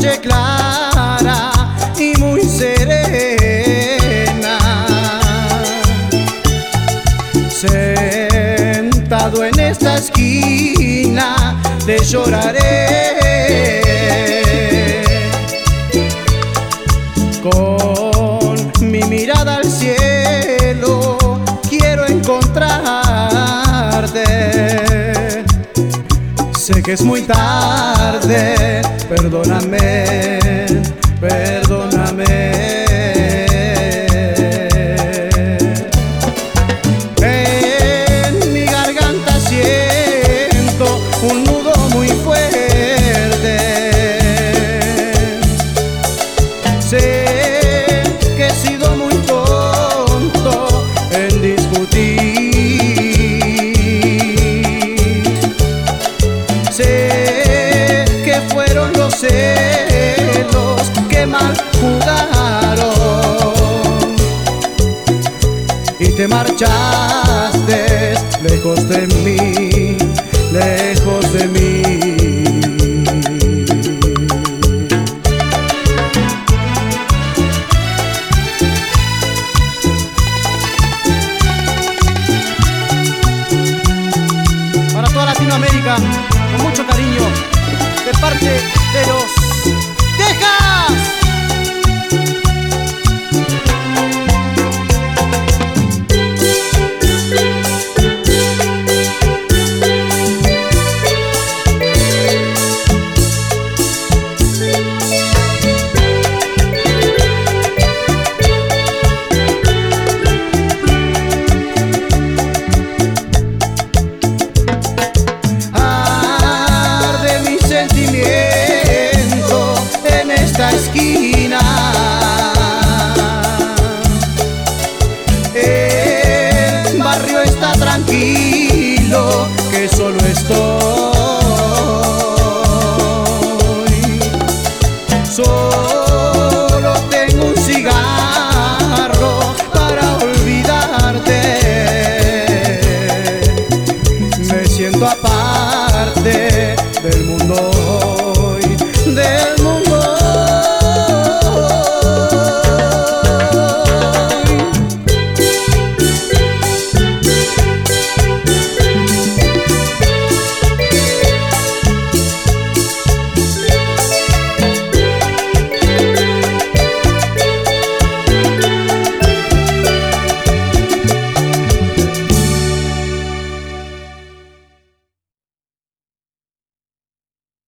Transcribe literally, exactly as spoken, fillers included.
noche clara y muy serena, sentado en esta esquina te lloraré. Con mi mirada al cielo quiero encontrarte. Sé que es muy tarde, perdóname, perdóname. En mi garganta siento un nudo muy fuerte. Sé que he sido muy tonto en discutir. Sé que fueron los celos que mal jugaron y te marchaste lejos de mí, lejos de mí. Para toda Latinoamérica, con mucho cariño, de parte de los Texas. En esta esquina, el barrio está tranquilo, que solo estoy. Solo tengo un cigarro para olvidarte. Me siento aparte del mundo.